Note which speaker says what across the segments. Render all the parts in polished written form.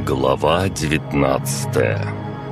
Speaker 1: Глава 19.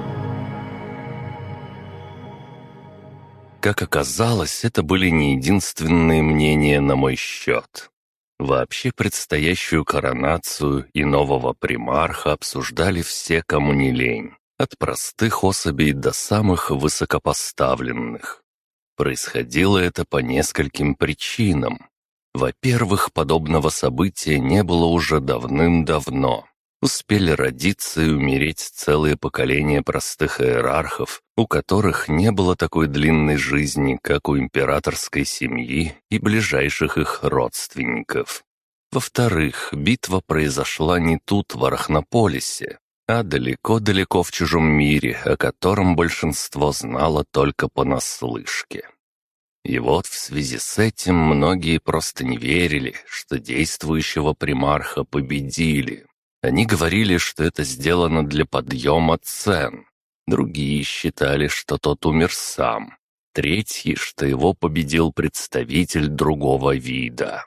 Speaker 1: Как оказалось, это были не единственные мнения на мой счет. Вообще предстоящую коронацию и нового примарха обсуждали все, кому не лень, от простых особей до самых высокопоставленных. Происходило это по нескольким причинам. Во-первых, подобного события не было уже давным-давно. Успели родиться и умереть целые поколения простых иерархов, у которых не было такой длинной жизни, как у императорской семьи и ближайших их родственников. Во-вторых, битва произошла не тут, в Арахнополисе, а далеко-далеко в чужом мире, о котором большинство знало только понаслышке. И вот в связи с этим многие просто не верили, что действующего примарха победили. Они говорили, что это сделано для подъема цен. Другие считали, что тот умер сам. Третьи, что его победил представитель другого вида.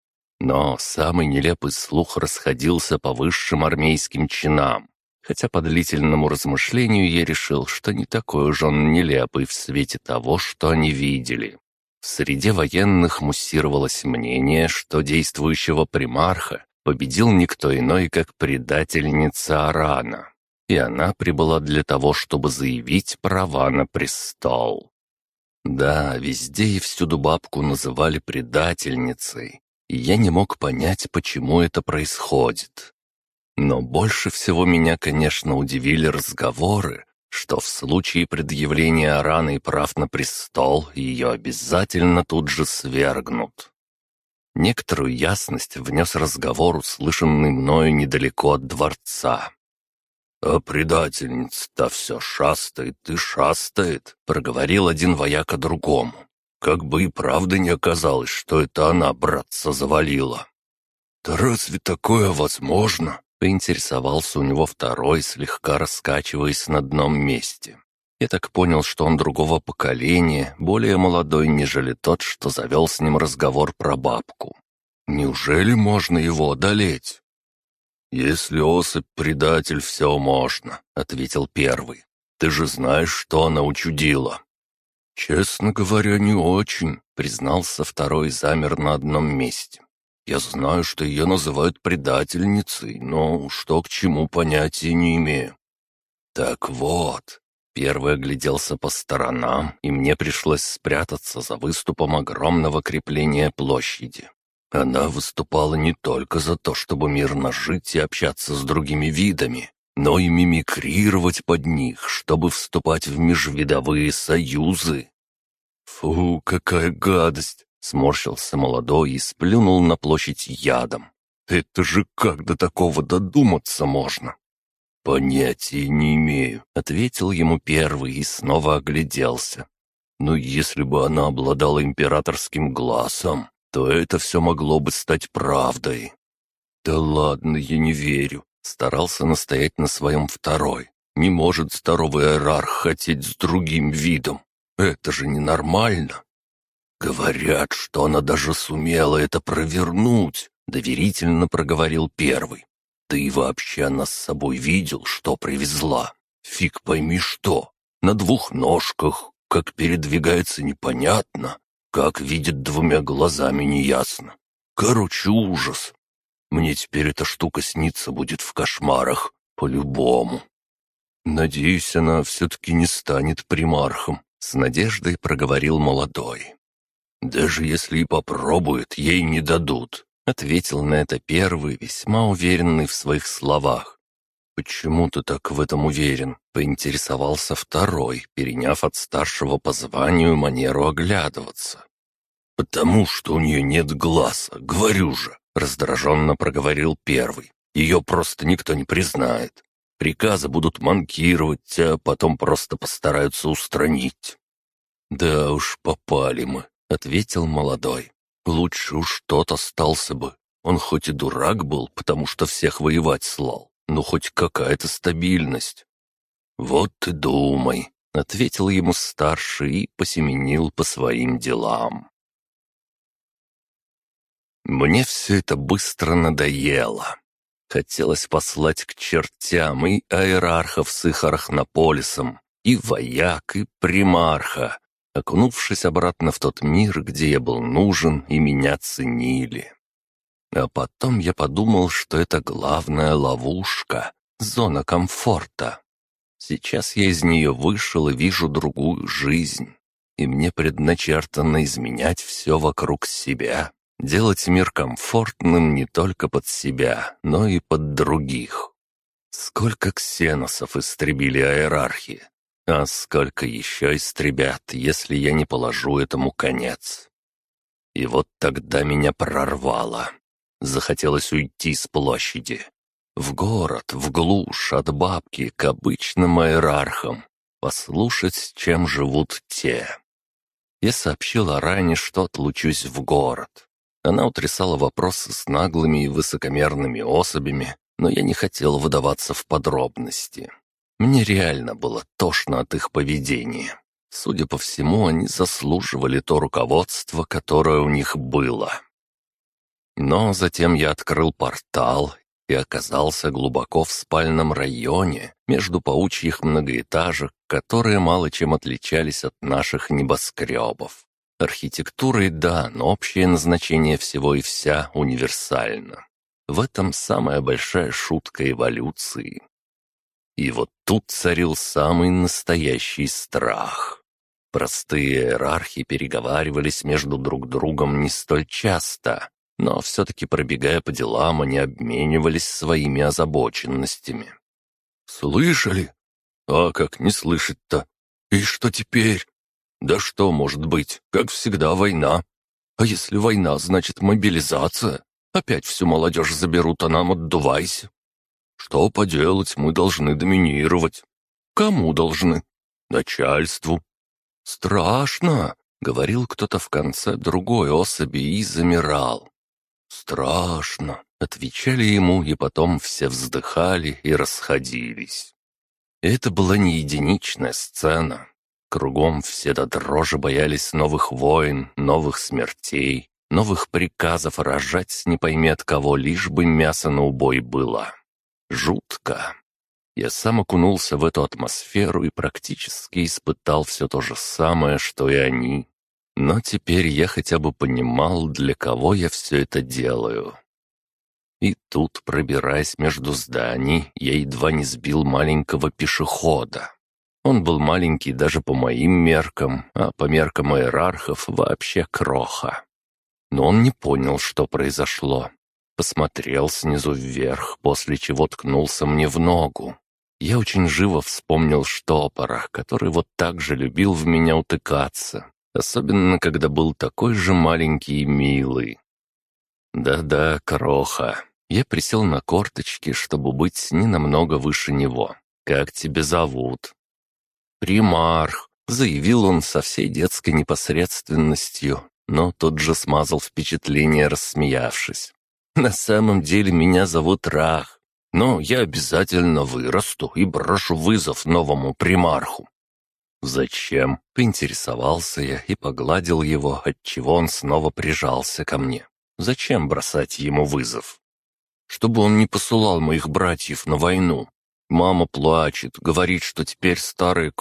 Speaker 1: Но самый нелепый слух расходился по высшим армейским чинам. Хотя по длительному размышлению я решил, что не такой уж он нелепый в свете того, что они видели. В среде военных муссировалось мнение, что действующего примарха победил никто иной, как предательница Арана, и она прибыла для того, чтобы заявить права на престол. Да, везде и всюду бабку называли предательницей, и я не мог понять, почему это происходит. Но больше всего меня, конечно, удивили разговоры, что в случае предъявления Араны прав на престол ее обязательно тут же свергнут. Некоторую ясность внес разговор, услышанный мною недалеко от дворца. «А предательница-то все шастает и шастает», — проговорил один вояка другому. «Как бы и правда не оказалось, что это она братца завалила». «Да разве такое возможно?» — поинтересовался у него второй, слегка раскачиваясь на одном месте. Я так понял, что он другого поколения, более молодой, нежели тот, что завел с ним разговор про бабку. «Неужели можно его одолеть?» «Если особь предатель, все можно», — ответил первый. «Ты же знаешь, что она учудила». «Честно говоря, не очень», — признался второй, замер на одном месте. «Я знаю, что ее называют предательницей, но что к чему понятия не имею». «Так вот», — первый огляделся по сторонам, и мне пришлось спрятаться за выступом огромного крепления площади. Она выступала не только за то, чтобы мирно жить и общаться с другими видами, но и мимикрировать под них, чтобы вступать в межвидовые союзы. «Фу, какая гадость!» — сморщился молодой и сплюнул на площадь ядом. «Это же как до такого додуматься можно?» «Понятия не имею», — ответил ему первый и снова огляделся. «Но если бы она обладала императорским глазом, то это все могло бы стать правдой». «Да ладно, я не верю», — старался настоять на своем второй. «Не может здоровый иерарх хотеть с другим видом. Это же ненормально». «Говорят, что она даже сумела это провернуть», — доверительно проговорил первый. «Ты и вообще она с собой видел, что привезла? Фиг пойми что. На двух ножках, как передвигается непонятно, как видит двумя глазами неясно. Короче, ужас. Мне теперь эта штука снится будет в кошмарах, по-любому». «Надеюсь, она все-таки не станет примархом», — с надеждой проговорил молодой. «Даже если и попробует, ей не дадут», — ответил на это первый, весьма уверенный в своих словах. «Почему ты так в этом уверен?» — поинтересовался второй, переняв от старшего по званию манеру оглядываться. «Потому что у нее нет глаза, говорю же», — раздраженно проговорил первый. «Ее просто никто не признает. Приказы будут манкировать, а потом просто постараются устранить». «Да уж, попали мы», — ответил молодой. «Лучше уж тот остался бы. Он хоть и дурак был, потому что всех воевать слал, но хоть какая-то стабильность». «Вот и думай», — ответил ему старший и посеменил по своим делам. Мне все это быстро надоело. Хотелось послать к чертям и аэрархов с их арахнополисом, и вояк, и примарха, окунувшись обратно в тот мир, где я был нужен и меня ценили. А потом я подумал, что это главная ловушка, зона комфорта. Сейчас я из нее вышел и вижу другую жизнь, и мне предначертано изменять все вокруг себя, делать мир комфортным не только под себя, но и под других. Сколько ксеносов истребили аэрархи, а сколько еще истребят, если я не положу этому конец. И вот тогда меня прорвало. Захотелось уйти с площади. В город, в глушь, от бабки к обычным аэрархам. Послушать, чем живут те. Я сообщил Аране, что отлучусь в город. Она утрясала вопросы с наглыми и высокомерными особями, но я не хотел выдаваться в подробности. Мне реально было тошно от их поведения. Судя по всему, они заслуживали то руководство, которое у них было. Но затем я открыл портал и оказался глубоко в спальном районе между паучьих многоэтажек, которые мало чем отличались от наших небоскребов. Архитектурой да, но общее назначение всего и вся универсально. В этом самая большая шутка эволюции. И вот тут царил самый настоящий страх. Простые иерархи переговаривались между друг другом не столь часто, но все-таки, пробегая по делам, они обменивались своими озабоченностями. «Слышали? А как не слышать-то? И что теперь? Да что может быть? Как всегда, война. А если война, значит мобилизация. Опять всю молодежь заберут, а нам отдувайся. Что поделать, мы должны доминировать. Кому должны? Начальству. Страшно!» — говорил кто-то в конце другой особи и замирал. «Страшно», — отвечали ему, и потом все вздыхали и расходились. Это была не единичная сцена. Кругом все до дрожи боялись новых войн, новых смертей, новых приказов рожать не пойми от кого, лишь бы мясо на убой было. Жутко. Я сам окунулся в эту атмосферу и практически испытал все то же самое, что и они. Но теперь я хотя бы понимал, для кого я все это делаю. И тут, пробираясь между зданий, я едва не сбил маленького пешехода. Он был маленький даже по моим меркам, а по меркам иерархов вообще кроха. Но он не понял, что произошло. Посмотрел снизу вверх, после чего ткнулся мне в ногу. Я очень живо вспомнил штопора, который вот так же любил в меня утыкаться. Особенно, когда был такой же маленький и милый. Да-да, кроха. Я присел на корточки, чтобы быть не намного выше него. «Как тебя зовут?» «Примарх», — заявил он со всей детской непосредственностью, но тут же смазал впечатление, рассмеявшись. «На самом деле меня зовут Рах, но я обязательно вырасту и брошу вызов новому примарху». «Зачем?» — поинтересовался я и погладил его, отчего он снова прижался ко мне. «Зачем бросать ему вызов?» «Чтобы он не посылал моих братьев на войну. Мама плачет, говорит, что теперь старые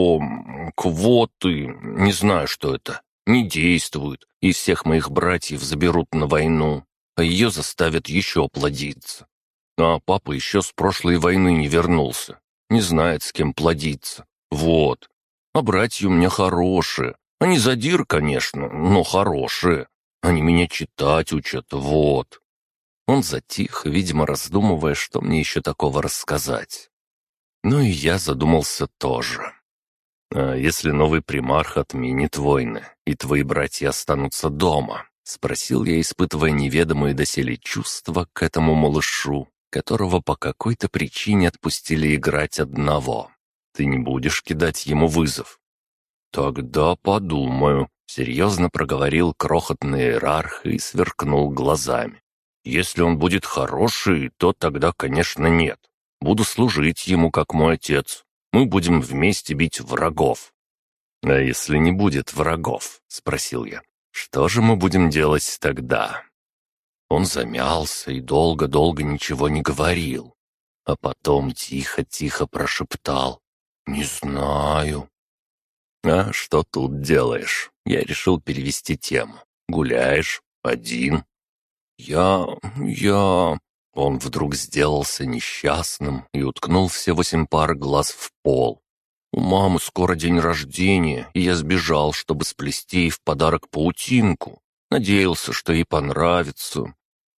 Speaker 1: квоты, не знаю, что это, не действуют, и всех моих братьев заберут на войну, а ее заставят еще плодиться. А папа еще с прошлой войны не вернулся, не знает, с кем плодиться. Вот. А братья у меня хорошие. Они задир, конечно, но хорошие. Они меня читать учат, вот». Он затих, видимо, раздумывая, что мне еще такого рассказать. Ну и я задумался тоже. «А если новый примарх отменит войны, и твои братья останутся дома?» — спросил я, испытывая неведомые доселе чувства к этому малышу, которого по какой-то причине отпустили играть одного. «Ты не будешь кидать ему вызов?» «Тогда подумаю», — серьезно проговорил крохотный иерарх и сверкнул глазами. «Если он будет хороший, то тогда, конечно, нет. Буду служить ему, как мой отец. Мы будем вместе бить врагов». «А если не будет врагов?» — спросил я. «Что же мы будем делать тогда?» Он замялся и долго-долго ничего не говорил, а потом тихо-тихо прошептал: «Не знаю». «А что тут делаешь?» Я решил перевести тему. «Гуляешь? Один?» «Я...» Он вдруг сделался несчастным и уткнул все 8 пар глаз в пол. «У мамы скоро день рождения, и я сбежал, чтобы сплести ей в подарок паутинку. Надеялся, что ей понравится.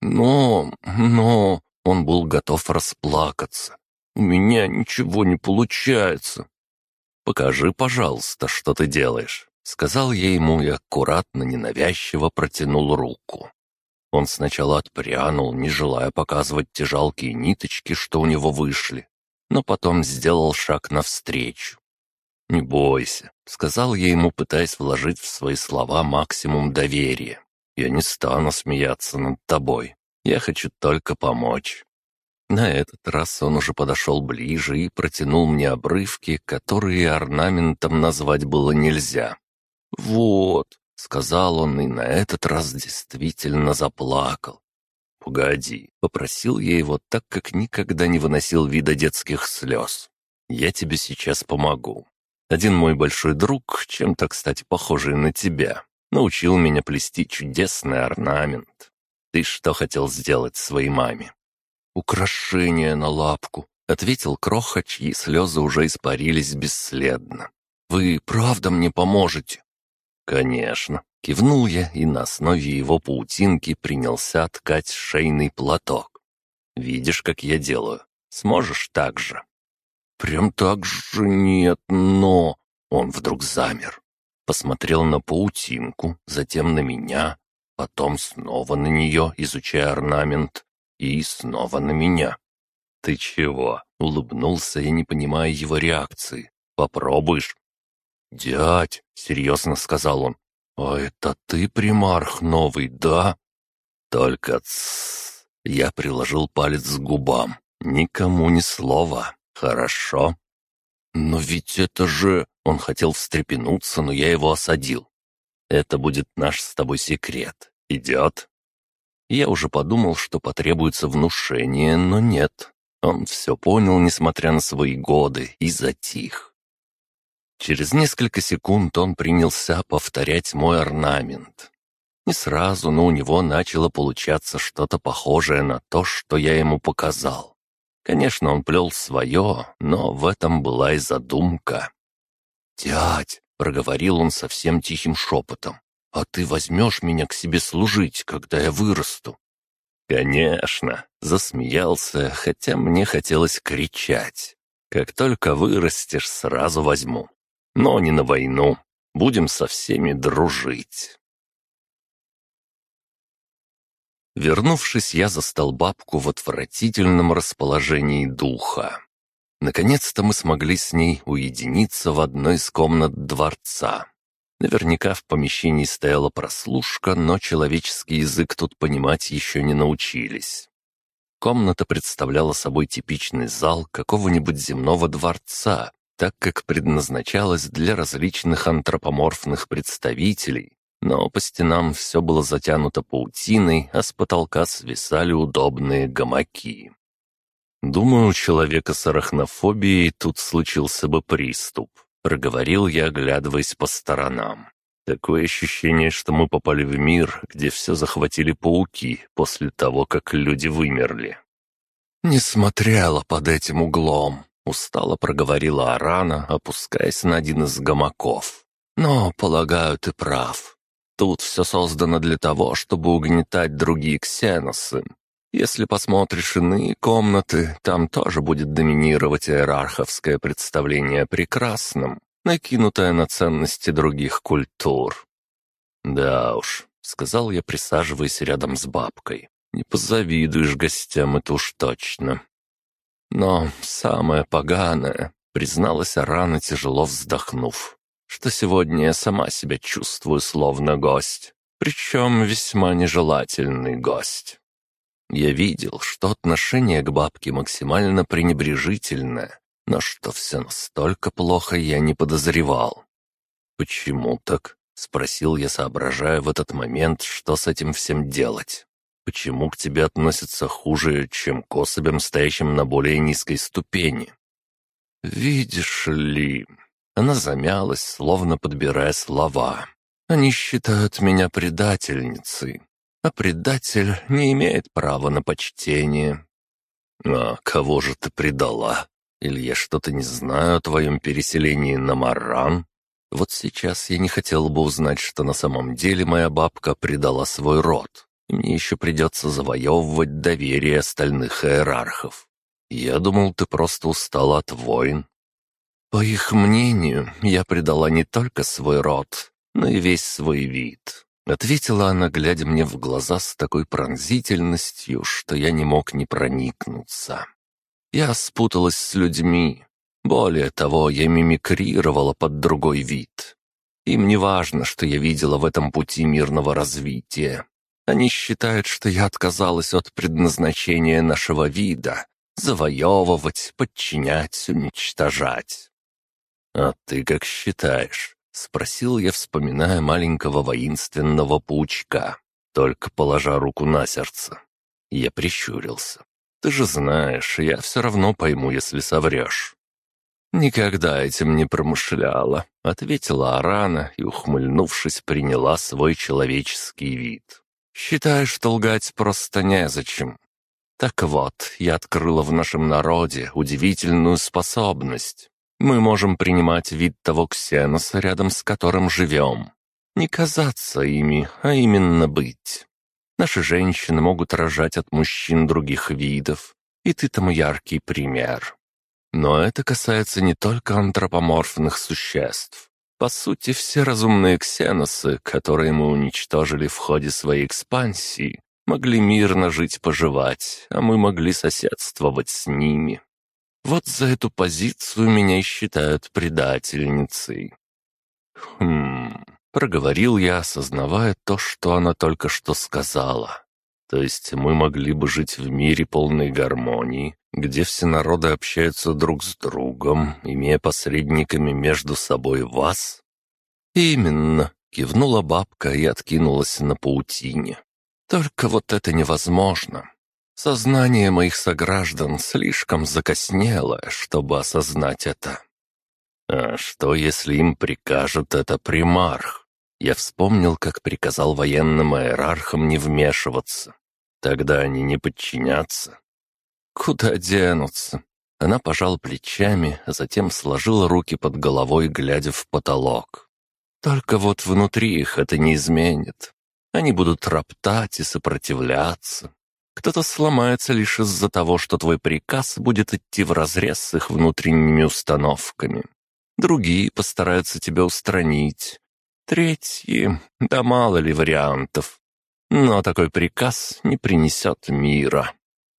Speaker 1: Но...» Он был готов расплакаться. «У меня ничего не получается». «Покажи, пожалуйста, что ты делаешь», — сказал я ему и аккуратно, ненавязчиво протянул руку. Он сначала отпрянул, не желая показывать те жалкие ниточки, что у него вышли, но потом сделал шаг навстречу. «Не бойся», — сказал я ему, пытаясь вложить в свои слова максимум доверия. «Я не стану смеяться над тобой. Я хочу только помочь». На этот раз он уже подошел ближе и протянул мне обрывки, которые орнаментом назвать было нельзя. «Вот», — сказал он, и на этот раз действительно заплакал. «Погоди», — попросил я его, так как никогда не выносил вида детских слез. «Я тебе сейчас помогу. Один мой большой друг, чем-то, кстати, похожий на тебя, научил меня плести чудесный орнамент. Ты что хотел сделать своей маме?» «Украшение на лапку», — ответил Кроха, чьи слезы уже испарились бесследно. «Вы правда мне поможете?» «Конечно», — кивнул я и на основе его паутинки принялся ткать шейный платок. «Видишь, как я делаю? Сможешь так же?» «Прям так же нет, но...» Он вдруг замер. Посмотрел на паутинку, затем на меня, потом снова на нее, изучая орнамент, и снова на меня. «Ты чего?» — улыбнулся я, не понимая его реакции. «Попробуешь?» «Дядь», — серьезно сказал он, — «а это ты примарх новый, да?» «Только тссс». Я приложил палец к губам. «Никому ни слова. Хорошо?» «Но ведь это же...» Он хотел встрепенуться, но я его осадил. «Это будет наш с тобой секрет. Идет?» Я уже подумал, что потребуется внушение, но нет. Он все понял, несмотря на свои годы, и затих. Через несколько секунд он принялся повторять мой орнамент. Не сразу, но у него начало получаться что-то похожее на то, что я ему показал. Конечно, он плел свое, но в этом была и задумка. «Дядь», — проговорил он совсем тихим шепотом, — «а ты возьмешь меня к себе служить, когда я вырасту?» «Конечно», — засмеялся, хотя мне хотелось кричать. «Как только вырастешь, сразу возьму. Но не на войну. Будем со всеми дружить». Вернувшись, я застал бабку в отвратительном расположении духа. Наконец-то мы смогли с ней уединиться в одной из комнат дворца. Наверняка в помещении стояла прослушка, но человеческий язык тут понимать еще не научились. Комната представляла собой типичный зал какого-нибудь земного дворца, так как предназначалась для различных антропоморфных представителей, но по стенам все было затянуто паутиной, а с потолка свисали удобные гамаки. «Думаю, у человека с арахнофобией тут случился бы приступ», — проговорил я, оглядываясь по сторонам. «Такое ощущение, что мы попали в мир, где все захватили пауки после того, как люди вымерли». «Не смотрела под этим углом», — устало проговорила Арана, опускаясь на один из гамаков. «Но, полагаю, ты прав. Тут все создано для того, чтобы угнетать другие ксеносы. Если посмотришь иные комнаты, там тоже будет доминировать иерарховское представление о прекрасном, накинутое на ценности других культур». «Да уж», — сказал я, присаживаясь рядом с бабкой, — «не позавидуешь гостям, это уж точно». «Но самое поганое», — призналась Арана, тяжело вздохнув, — «что сегодня я сама себя чувствую словно гость, причем весьма нежелательный гость». Я видел, что отношение к бабке максимально пренебрежительное, но что все настолько плохо, я не подозревал. «Почему так?» — спросил я, соображая в этот момент, что с этим всем делать. Почему к тебе относятся хуже, чем к особям, стоящим на более низкой ступени? Видишь ли...» Она замялась, словно подбирая слова. «Они считают меня предательницей, а предатель не имеет права на почтение». «А кого же ты предала? Или я что-то не знаю о твоем переселении на Марран?» Вот сейчас я не хотел бы узнать, что на самом деле моя бабка предала свой род, и мне еще придется завоевывать доверие остальных иерархов. Я думал, ты просто устала от войн. По их мнению, я предала не только свой род, но и весь свой вид. Ответила она, глядя мне в глаза с такой пронзительностью, что я не мог не проникнуться. Я спуталась с людьми. Более того, я мимикрировала под другой вид. Им не важно, что я видела в этом пути мирного развития. Они считают, что я отказалась от предназначения нашего вида — завоевывать, подчинять, уничтожать. «А ты как считаешь?» — спросил я, вспоминая маленького воинственного паучка, только положа руку на сердце. Я прищурился. «Ты же знаешь, я все равно пойму, если соврешь». «Никогда этим не промышляла», — ответила Арана и, ухмыльнувшись, приняла свой человеческий вид. «Считаю, что лгать просто незачем. Так вот, я открыла в нашем народе удивительную способность. Мы можем принимать вид того ксеноса, рядом с которым живем. Не казаться ими, а именно быть. Наши женщины могут рожать от мужчин других видов, и ты тому яркий пример. Но это касается не только антропоморфных существ. По сути, все разумные ксеносы, которые мы уничтожили в ходе своей экспансии, могли мирно жить-поживать, а мы могли соседствовать с ними. Вот за эту позицию меня и считают предательницей. Проговорил я, осознавая то, что она только что сказала. То есть мы могли бы жить в мире полной гармонии, где все народы общаются друг с другом, имея посредниками между собой вас? Именно, кивнула бабка и откинулась на паутине. Только вот это невозможно. Сознание моих сограждан слишком закоснело, чтобы осознать это. А что, если им прикажет это примарх? Я вспомнил, как приказал военным иерархам не вмешиваться. Тогда они не подчинятся. Куда денутся? Она пожала плечами, а затем сложила руки под головой, глядя в потолок. Только вот внутри их это не изменит. Они будут роптать и сопротивляться. Кто-то сломается лишь из-за того, что твой приказ будет идти вразрез с их внутренними установками. Другие постараются тебя устранить. Третьи, да мало ли вариантов. Но такой приказ не принесет мира.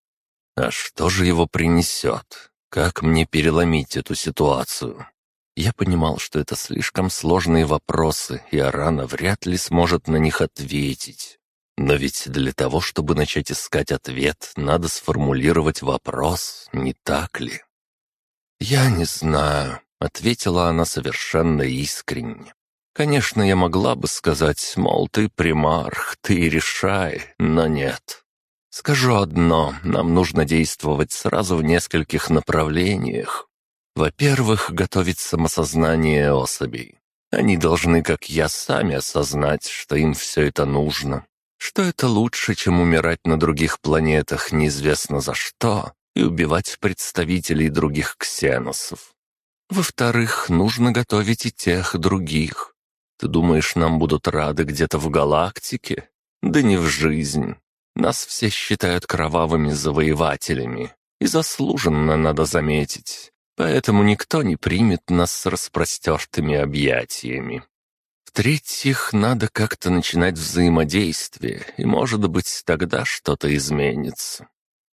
Speaker 1: А что же его принесет? Как мне переломить эту ситуацию? Я понимал, что это слишком сложные вопросы, и Арана вряд ли сможет на них ответить. Но ведь для того, чтобы начать искать ответ, надо сформулировать вопрос, не так ли? «Я не знаю», — ответила она совершенно искренне. «Конечно, я могла бы сказать, мол, ты примарх, ты решай, но нет. Скажу одно, нам нужно действовать сразу в нескольких направлениях. Во-первых, готовить самосознание особей. Они должны, как я, сами осознать, что им все это нужно, что это лучше, чем умирать на других планетах неизвестно за что и убивать представителей других ксеносов. Во-вторых, нужно готовить и тех других. Ты думаешь, нам будут рады где-то в галактике? Да не в жизнь. Нас все считают кровавыми завоевателями. И заслуженно, надо заметить. Поэтому никто не примет нас с распростертыми объятиями. В-третьих, надо как-то начинать взаимодействие, и, может быть, тогда что-то изменится.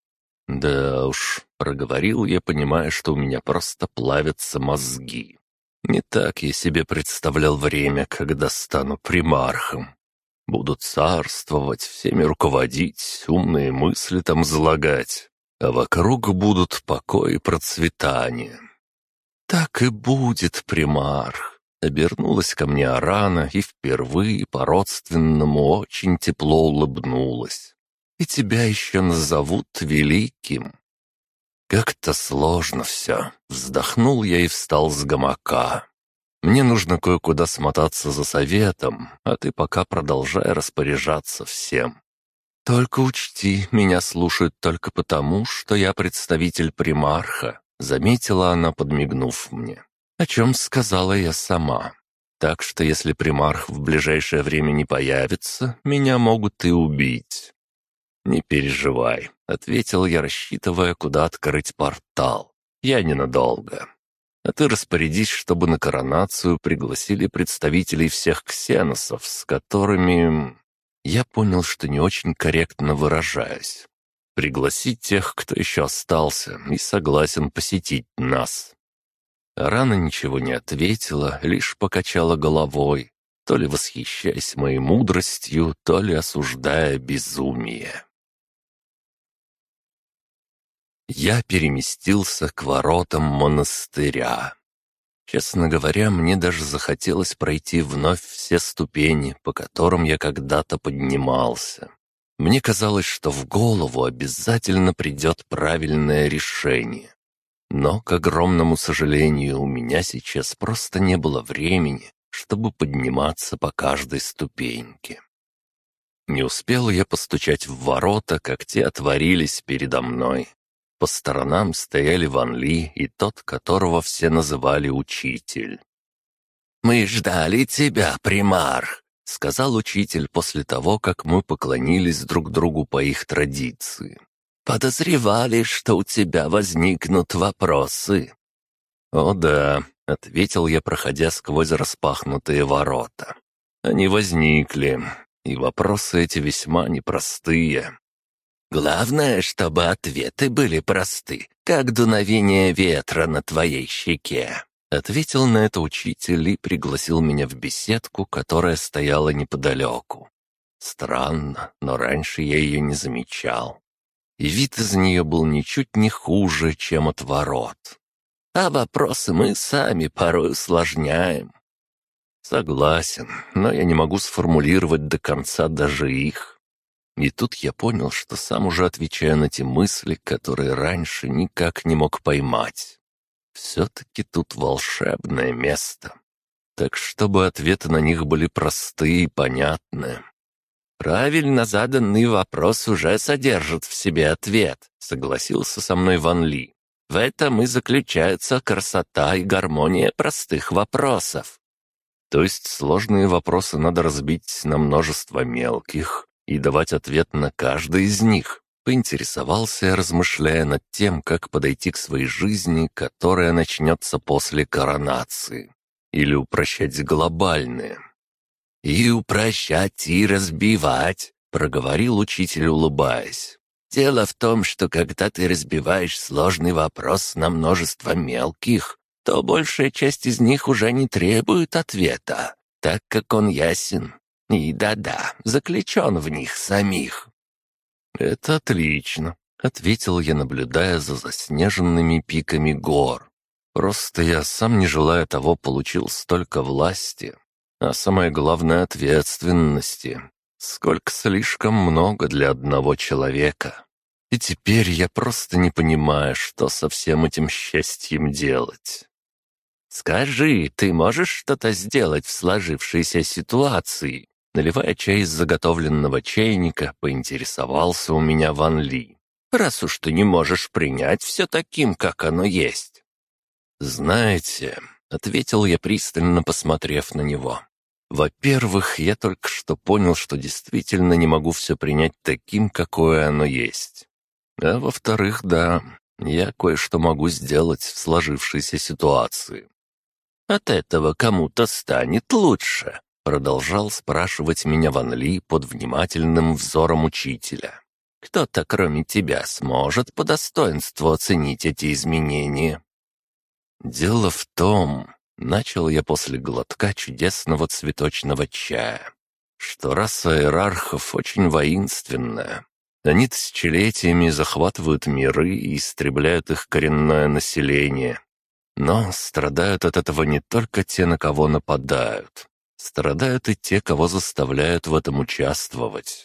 Speaker 1: Да уж, проговорил я, понимая, что у меня просто плавятся мозги. Не так я себе представлял время, когда стану примархом. Буду царствовать, всеми руководить, умные мысли там залагать, а вокруг будут покой и процветание. Так и будет, примарх. Обернулась ко мне Арана и впервые по-родственному очень тепло улыбнулась. и тебя еще назовут великим». «Как-то сложно все», — вздохнул я и встал с гамака. «Мне нужно кое-куда смотаться за советом, а ты пока продолжай распоряжаться всем. Только учти, меня слушают только потому, что я представитель примарха», — заметила она, подмигнув мне. О чем сказала я сама. Так что если примарх в ближайшее время не появится, меня могут и убить. «Не переживай», — ответил я, рассчитывая, куда открыть портал. «Я ненадолго. А ты распорядись, чтобы на коронацию пригласили представителей всех ксеносов, с которыми...» Я понял, что не очень корректно выражаюсь. «Пригласить тех, кто еще остался и согласен посетить нас». Рана ничего не ответила, лишь покачала головой, то ли восхищаясь моей мудростью, то ли осуждая безумие. Я переместился к воротам монастыря. Честно говоря, мне даже захотелось пройти вновь все ступени, по которым я когда-то поднимался. Мне казалось, что в голову обязательно придет правильное решение. Но, к огромному сожалению, у меня сейчас просто не было времени, чтобы подниматься по каждой ступеньке. Не успел я постучать в ворота, как те отворились передо мной. По сторонам стояли Ван Ли и тот, которого все называли учитель. «Мы ждали тебя, примарх», — сказал учитель после того, как мы поклонились друг другу по их традиции. «Подозревали, что у тебя возникнут вопросы». «О да», — ответил я, проходя сквозь распахнутые ворота. «Они возникли, и вопросы эти весьма непростые». «Главное, чтобы ответы были просты, как дуновение ветра на твоей щеке», — ответил на это учитель и пригласил меня в беседку, которая стояла неподалеку. Странно, но раньше я ее не замечал. И вид из нее был ничуть не хуже, чем от ворот. А вопросы мы сами порой усложняем. Согласен, но я не могу сформулировать до конца даже их. И тут я понял, что сам уже отвечаю на те мысли, которые раньше никак не мог поймать. Все-таки тут волшебное место. Так чтобы ответы на них были простые и понятные. «Правильно заданный вопрос уже содержит в себе ответ», — согласился со мной Ван Ли. «В этом и заключается красота и гармония простых вопросов». То есть сложные вопросы надо разбить на множество мелких и давать ответ на каждый из них. Поинтересовался я, размышляя над тем, как подойти к своей жизни, которая начнется после коронации. Или упрощать глобальные. «И упрощать, и разбивать», — проговорил учитель, улыбаясь. «Дело в том, что когда ты разбиваешь сложный вопрос на множество мелких, то большая часть из них уже не требует ответа, так как он ясен. И да-да, заключен в них самих». «Это отлично», — ответил я, наблюдая за заснеженными пиками гор. «Просто я, сам не желая того, получил столько власти. А самое главное — ответственности. Сколько слишком много для одного человека. И теперь я просто не понимаю, что со всем этим счастьем делать». «Скажи, ты можешь что-то сделать в сложившейся ситуации?» Наливая чай из заготовленного чайника, поинтересовался у меня Ван Ли. «Раз уж ты не можешь принять все таким, как оно есть». «Знаете», — ответил я, пристально посмотрев на него, «во-первых, я только что понял, что действительно не могу все принять таким, какое оно есть. А во-вторых, да, я кое-что могу сделать в сложившейся ситуации». «От этого кому-то станет лучше», — продолжал спрашивать меня Ван Ли под внимательным взором учителя. «Кто-то, кроме тебя, сможет по достоинству оценить эти изменения». «Дело в том», — начал я после глотка чудесного цветочного чая, «что раса иерархов очень воинственная. Они тысячелетиями захватывают миры и истребляют их коренное население. Но страдают от этого не только те, на кого нападают. Страдают и те, кого заставляют в этом участвовать.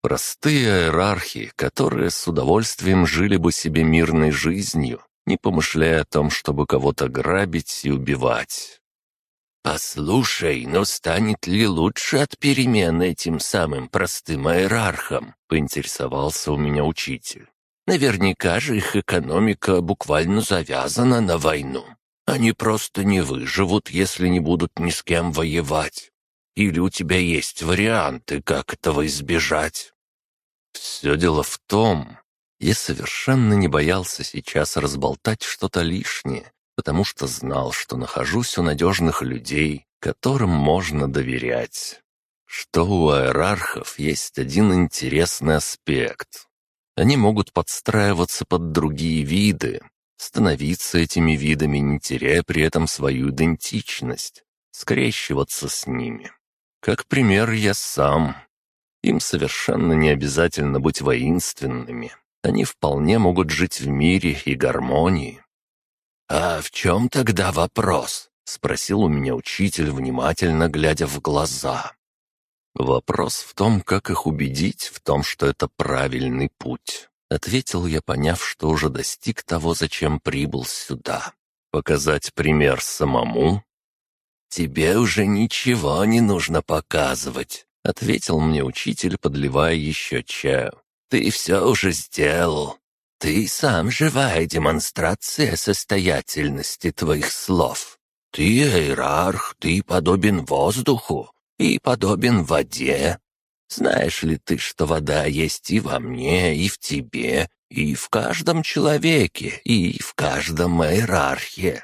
Speaker 1: Простые иерархи, которые с удовольствием жили бы себе мирной жизнью, не помышляя о том, чтобы кого-то грабить и убивать. «Послушай, но станет ли лучше от перемен этим самым простым иерархам?» — поинтересовался у меня учитель. «Наверняка же их экономика буквально завязана на войну. Они просто не выживут, если не будут ни с кем воевать. Или у тебя есть варианты, как этого избежать?» Все дело в том, я совершенно не боялся сейчас разболтать что-то лишнее, потому что знал, что нахожусь у надежных людей, которым можно доверять. Что у иерархов есть один интересный аспект. Они могут подстраиваться под другие виды, становиться этими видами, не теряя при этом свою идентичность, скрещиваться с ними. Как пример, я сам. Им совершенно не обязательно быть воинственными. Они вполне могут жить в мире и гармонии. «А в чем тогда вопрос?» — спросил у меня учитель, внимательно глядя в глаза. «Вопрос в том, как их убедить в том, что это правильный путь», — ответил я, поняв, что уже достиг того, зачем прибыл сюда. «Показать пример самому?» «Тебе уже ничего не нужно показывать», — ответил мне учитель, подливая еще чаю. «Ты все уже сделал. Ты сам живая демонстрация состоятельности твоих слов. Ты иерарх, ты подобен воздуху и подобен воде. Знаешь ли ты, что вода есть и во мне, и в тебе, и в каждом человеке, и в каждом иерархе?»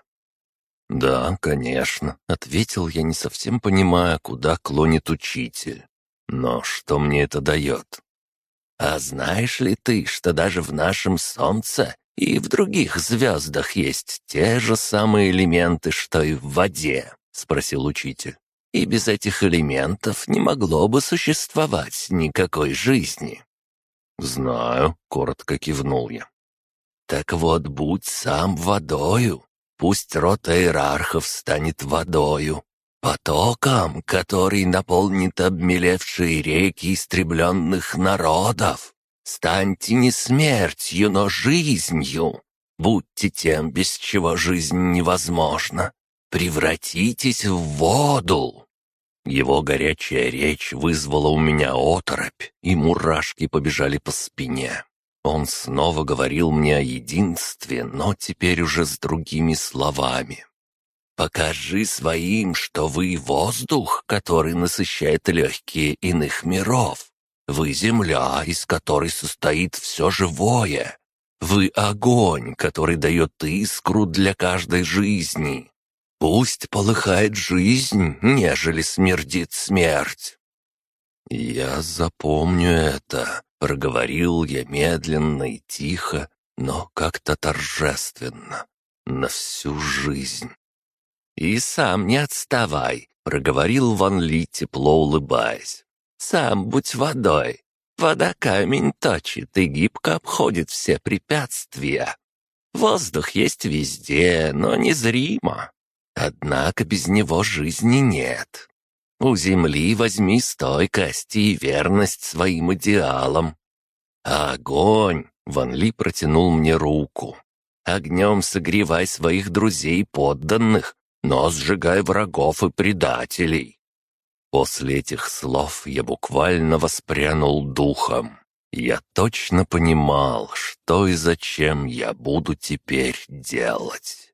Speaker 1: «Да, конечно», — ответил я, не совсем понимая, куда клонит учитель. «Но что мне это дает?» «А знаешь ли ты, что даже в нашем Солнце и в других звездах есть те же самые элементы, что и в воде?» — спросил учитель. «И без этих элементов не могло бы существовать никакой жизни». «Знаю», — коротко кивнул я. «Так вот, будь сам водою. Пусть род иерархов станет водою, потоком, который наполнит обмелевшие реки истребленных народов. Станьте не смертью, но жизнью. Будьте тем, без чего жизнь невозможна. Превратитесь в воду». Его горячая речь вызвала у меня оторопь, и мурашки побежали по спине. Он снова говорил мне о единстве, но теперь уже с другими словами. «Покажи своим, что вы воздух, который насыщает легкие иных миров. Вы земля, из которой состоит все живое. Вы огонь, который дает искру для каждой жизни. Пусть полыхает жизнь, нежели смердит смерть». «Я запомню это», — проговорил я медленно и тихо, но как-то торжественно, на всю жизнь. «И сам не отставай», — проговорил Ван Ли, тепло улыбаясь. «Сам будь водой. Вода камень точит и гибко обходит все препятствия. Воздух есть везде, но незримо. Однако без него жизни нет. У земли возьми стойкость и верность своим идеалам. А огонь, Ван Ли протянул мне руку. Огнем согревай своих друзей и подданных, но сжигай врагов и предателей. После этих слов я буквально воспрянул духом. Я точно понимал, что и зачем я буду теперь делать.